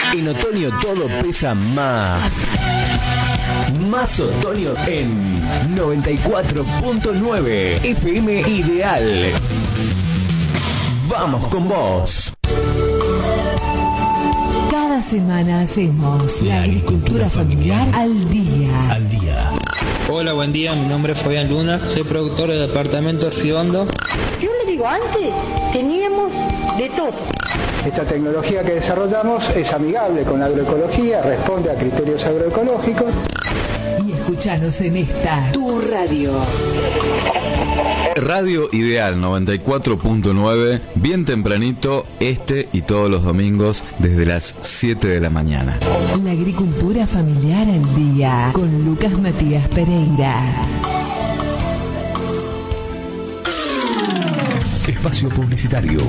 En otoño todo pesa más. Más otoño en 94.9 FM Ideal. Vamos con vos. Cada semana hacemos la agricultura familiar al día. Al día. Hola, buen día, mi nombre es Fabián Luna, soy productor del departamento Riondo. Yo le digo, antes teníamos de todo. Esta tecnología que desarrollamos es amigable con la agroecología, responde a criterios agroecológicos. Y escuchanos en esta, tu radio. Radio Ideal 94.9, bien tempranito, y todos los domingos desde las 7 de la mañana. La agricultura familiar al día, con Lucas Matías Pereira. Espacio publicitario.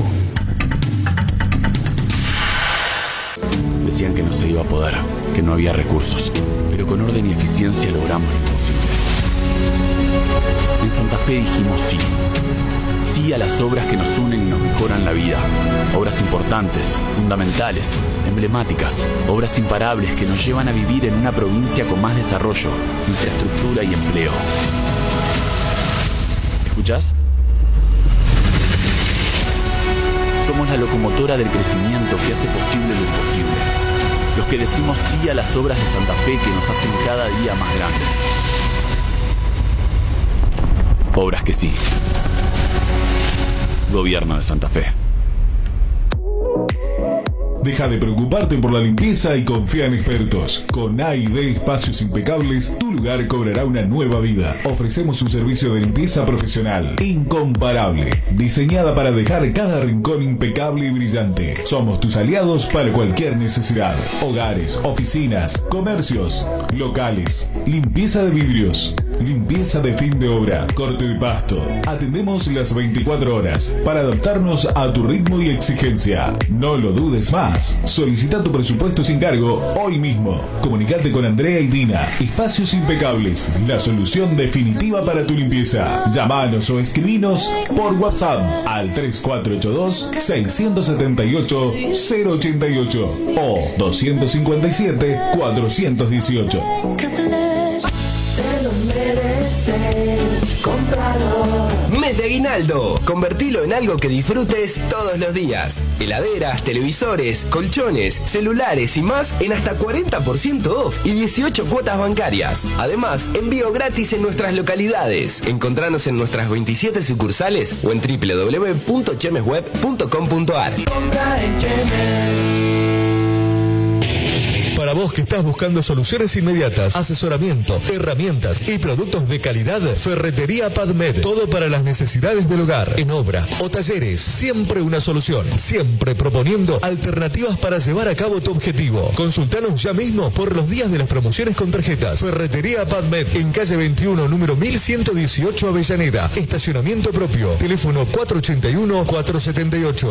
Decían que no se iba a poder, que no había recursos, pero con orden y eficiencia logramos lo imposible. En Santa Fe dijimos sí. Sí a las obras que nos unen y nos mejoran la vida. Obras importantes, fundamentales, emblemáticas. Obras imparables que nos llevan a vivir en una provincia con más desarrollo, infraestructura y empleo. ¿Escuchás? Somos la locomotora del crecimiento que hace posible lo imposible. Los que decimos sí a las obras de Santa Fe que nos hacen cada día más grandes. Obras que sí. Gobierno de Santa Fe. Deja de preocuparte por la limpieza y confía en expertos. Con A&D Espacios Impecables, tu lugar cobrará una nueva vida. Ofrecemos un servicio de limpieza profesional, incomparable, diseñada para dejar cada rincón impecable y brillante. Somos tus aliados para cualquier necesidad. Hogares, oficinas, comercios, locales, limpieza de vidrios, limpieza de fin de obra, corte de pasto. Atendemos las 24 horas para adaptarnos a tu ritmo y exigencia. No lo dudes más. Solicita tu presupuesto sin cargo hoy mismo. Comunicate con Andrea y Dina. Espacios Impecables, la solución definitiva para tu limpieza. Llámanos o escribinos por WhatsApp al 3482-678-088 o 257-418. Te lo mereces, cómpralo. Mes de aguinaldo. Convertilo en algo que disfrutes todos los días. Heladeras, televisores, colchones, celulares y más en hasta 40% off y 18 cuotas bancarias. Además, envío gratis en nuestras localidades. Encontranos en nuestras 27 sucursales o en www.chemesweb.com.ar. Compra en Chemes. Para vos que estás buscando soluciones inmediatas, asesoramiento, herramientas y productos de calidad, Ferretería Padmed. Todo para las necesidades del hogar, en obra o talleres. Siempre una solución. Siempre proponiendo alternativas para llevar a cabo tu objetivo. Consultanos ya mismo por los días de las promociones con tarjetas. Ferretería Padmed, en calle 21, número 1118, Avellaneda. Estacionamiento propio. Teléfono 481-478.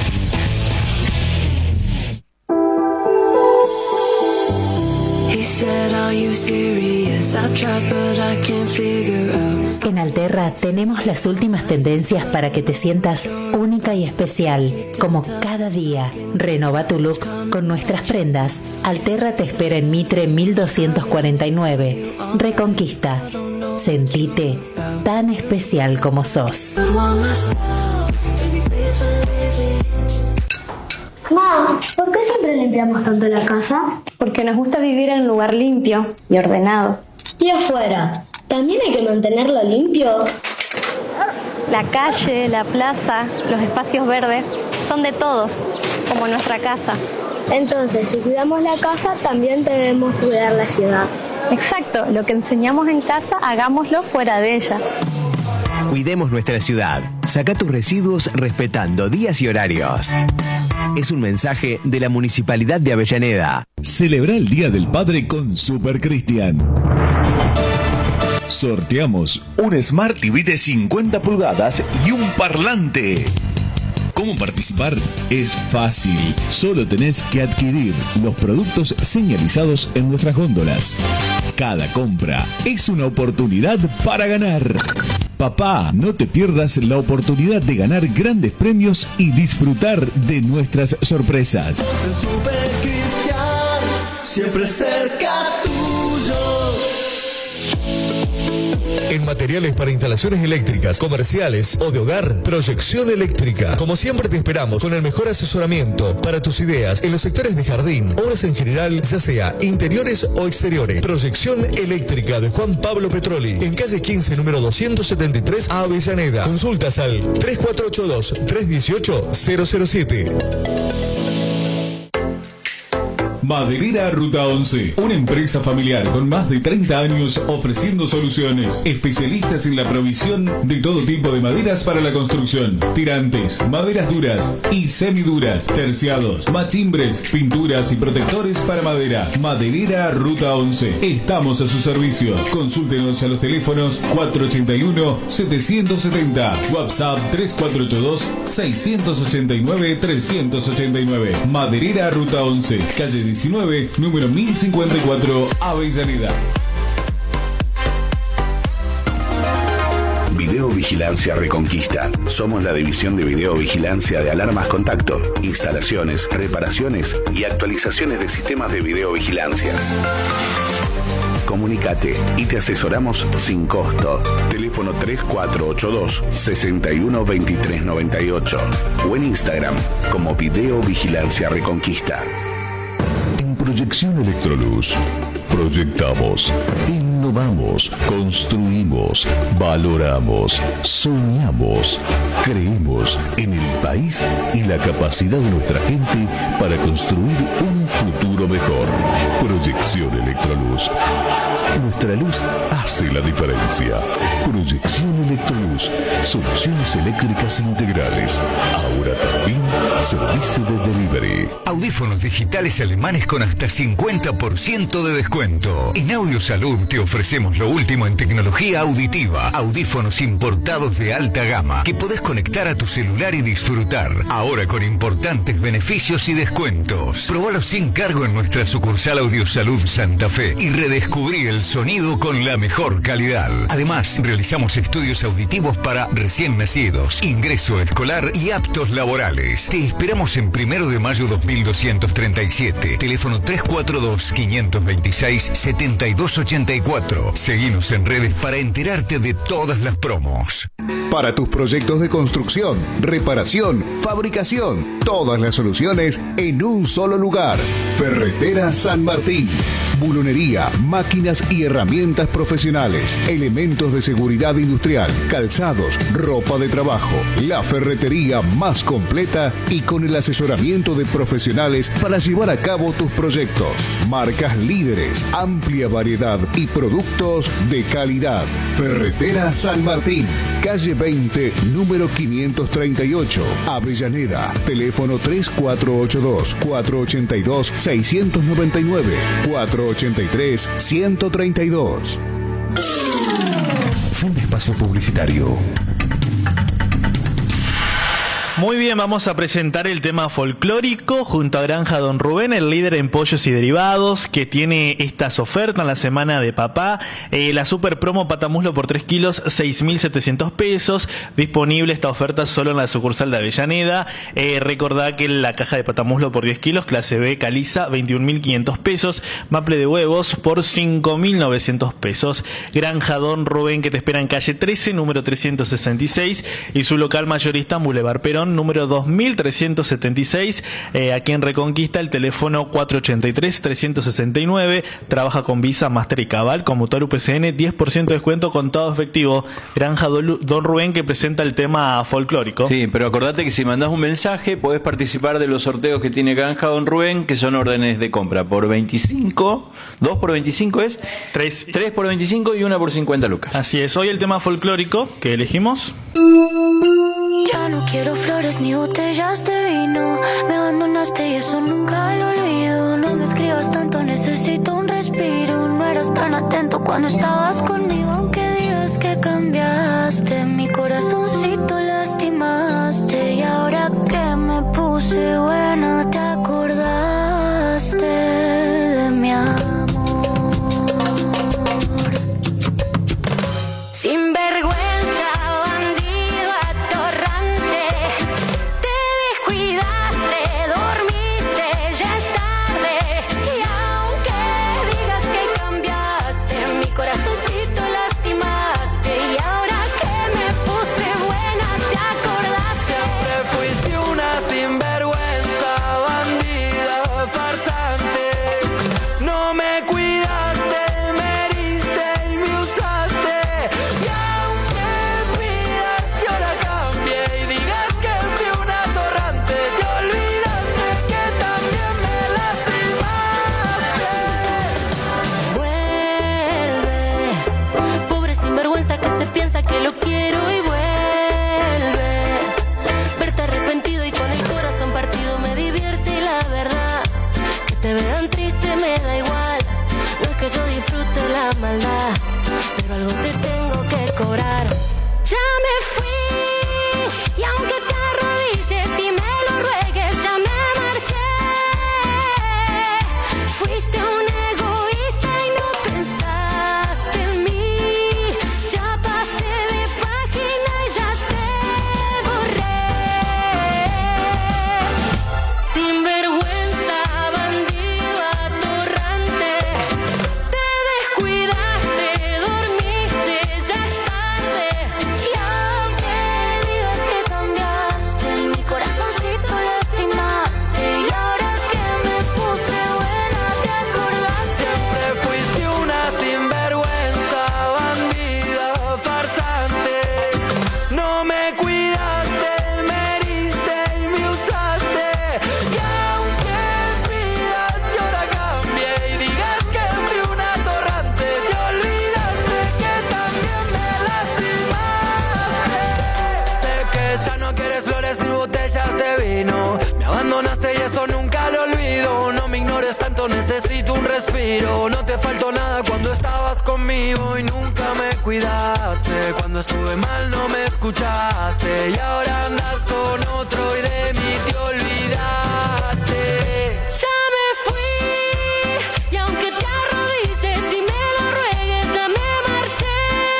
En Alterra tenemos las últimas tendencias para que te sientas única y especial, como cada día. Renova tu look con nuestras prendas. Alterra te espera en Mitre 1249. Reconquista. Sentite tan especial como sos. Mam, ¿por qué siempre limpiamos tanto la casa? Porque nos gusta vivir en un lugar limpio y ordenado. ¿Y afuera? ¿También hay que mantenerlo limpio? La calle, la plaza, los espacios verdes son de todos, como nuestra casa. Entonces, si cuidamos la casa, también debemos cuidar la ciudad. Exacto, lo que enseñamos en casa, hagámoslo fuera de ella. Cuidemos nuestra ciudad. Saca tus residuos respetando días y horarios. Es un mensaje de la Municipalidad de Avellaneda. Celebra el Día del Padre con Super Cristian. Sorteamos un Smart TV de 50 pulgadas y un parlante. ¿Cómo participar? Es fácil. Solo tenés que adquirir los productos señalizados en nuestras góndolas. Cada compra es una oportunidad para ganar. Papá, no te pierdas la oportunidad de ganar grandes premios y disfrutar de nuestras sorpresas. Super Cristian. siempre cerca tuyo. En materiales para instalaciones eléctricas, comerciales o de hogar, Proyección Eléctrica. Como siempre te esperamos con el mejor asesoramiento para tus ideas en los sectores de jardín, obras en general, ya sea interiores o exteriores. Proyección Eléctrica de Juan Pablo Petroli, en calle 15, número 273, Avellaneda. Consultas al 3482-318-007. Maderera Ruta 11, una empresa familiar con más de 30 años ofreciendo soluciones. Especialistas en la provisión de todo tipo de maderas para la construcción. Tirantes, maderas duras y semiduras, terciados, machimbres, pinturas y protectores para madera. Maderera Ruta 11. Estamos a su servicio. Consúltenos a los teléfonos 481-770, WhatsApp 3482-689-389. Maderera Ruta 11, calle 19, número 1054, Avellaneda. Videovigilancia Reconquista. Somos la división de videovigilancia de Alarmas Contacto, instalaciones, reparaciones y actualizaciones de sistemas de videovigilancias. Comunicate y te asesoramos sin costo. Teléfono 3482-612398 o en Instagram como Videovigilancia Reconquista. Proyección Electroluz. Proyectamos, innovamos, construimos, valoramos, soñamos, creemos en el país y la capacidad de nuestra gente para construir un futuro mejor. Proyección Electroluz. Nuestra luz hace la diferencia. Proyección Electroluz. Soluciones eléctricas integrales. Ahora también servicio de delivery. Audífonos digitales alemanes con hasta 50% de descuento. En Audio Salud te ofrecemos lo último en tecnología auditiva. Audífonos importados de alta gama que podés conectar a tu celular y disfrutar. Ahora con importantes beneficios y descuentos. Probalos sin cargo en nuestra sucursal Audio Salud Santa Fe y redescubrí el sonido con la mejor calidad. Además, realizamos estudios auditivos para recién nacidos, ingreso escolar y aptos laborales. Te esperamos en 1 de mayo 2237. Teléfono 342-526-7284. Seguinos en redes para enterarte de todas las promos. Para tus proyectos de construcción, reparación, fabricación, todas las soluciones en un solo lugar. Ferretera San Martín. Bulonería, máquinas y herramientas profesionales, elementos de seguridad industrial, calzados, ropa de trabajo. La ferretería más completa y con el asesoramiento de profesionales para llevar a cabo tus proyectos. Marcas líderes, amplia variedad y productos de calidad. Ferretera San Martín, calle 20, número 538, Avellaneda. Teléfono 3482-482-699, 483-132. Fin de espacio publicitario. Muy bien, vamos a presentar el tema folclórico junto a Granja Don Rubén, el líder en pollos y derivados, que tiene estas ofertas en la semana de papá. La super promo patamuslo por 3 kilos, 6.700 pesos. Disponible esta oferta solo en la sucursal de Avellaneda. Recordá que la caja de patamuslo por 10 kilos, clase B caliza, 21.500 pesos. Maple de huevos por 5.900 pesos. Granja Don Rubén, que te espera en calle 13, número 366, y su local mayorista en Boulevard Perón, número 2376, aquí en Reconquista. El teléfono 483-369. Trabaja con Visa, Master y Cabal, conmutador UPCN, 10% de descuento con todo efectivo. Granja Don Rubén, que presenta el tema folclórico. Sí, pero acordate que si mandás un mensaje podés participar de los sorteos que tiene Granja Don Rubén, que son órdenes de compra por 25, 2 por 25 es 3 por 25 y 1 por 50 lucas. Así es. Hoy el tema folclórico que elegimos: ya no quiero flores ni botellas de vino. Me abandonaste y eso nunca lo olvido. No me escribas tanto, necesito un respiro. No eras tan atento cuando estabas conmigo. Aunque digas que cambiaste, mi corazoncito lastimaste. Y ahora que me puse buena, te acordaste de mi amor. Sin vergüenza, dormiste, ya es tarde. Y aunque te vean triste me da igual. No es que yo disfrute la maldad, pero algo te tengo que cobrar. Ya me fui y aunque te arrodilles y me lo ruegues, ya me marché. Fuiste un egoísta y no pensaste en mí. Ya pasé de página y ya te borré. Sinvergüenza, bandido, atorrante. Te descuidaste, dormiste, ya es tarde. Y aunque digas que cambiaste, mi corazoncito lastimaste. Y ahora que me puse buena, te acordaste. Siempre fuiste una sinvergüenza, bandida, farsante. No me cuidaste, me heriste y me usaste. Y aunque pidas y ahora cambie y digas que fui una atorrante, te olvidaste que también me lastimaste. Sé que ya no quieres flores ni botellas de vino. Me abandonaste y eso nunca lo olvido. No me ignores tanto, necesito un respiro. No te faltó nada cuando estabas conmigo y nunca me cuidaste. Cuando estuve mal no me escuchaste y ahora andas con otro y de mí te olvidaste. Ya me fui y aunque te arrodilles y me lo ruegues, ya me marché.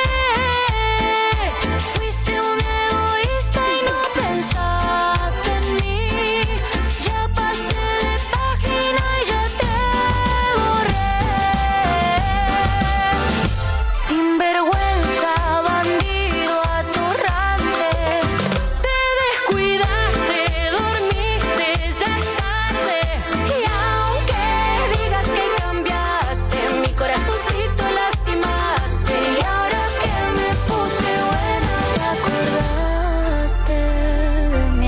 Fuiste un egoísta y no pensaste en mí. Ya pasé de página y ya te borré. Sinvergüenza, bandido, atorrante. Te descuidaste, dormiste, ya es tarde. Y aunque digas que cambiaste, mi corazoncito lastimaste. Y ahora que me puse buena, te acordaste de mi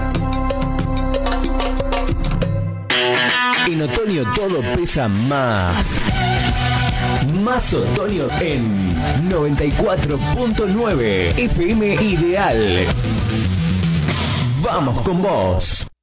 amor. En otoño todo pesa más. Más otoño en 94.9 FM Ideal. Vamos con vos.